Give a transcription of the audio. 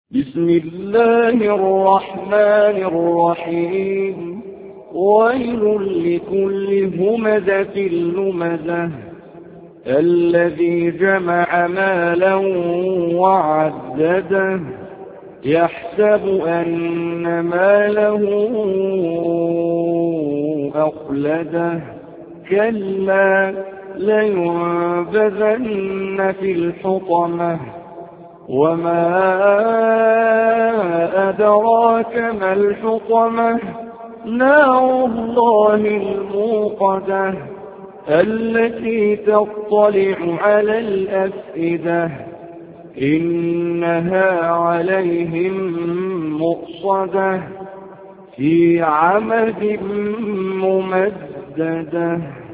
بسم الله الرحمن الرحيم. ويل لكل همزة لمزة الذي جمع مالا وعدده يحسب أن ماله أخلده كلا لينبذن في الحطمة وما أدراك ما الحطمة نار الله الموقدة التي تطلع على الأفئدة إنها عليهم مؤصدة في عمد ممددة.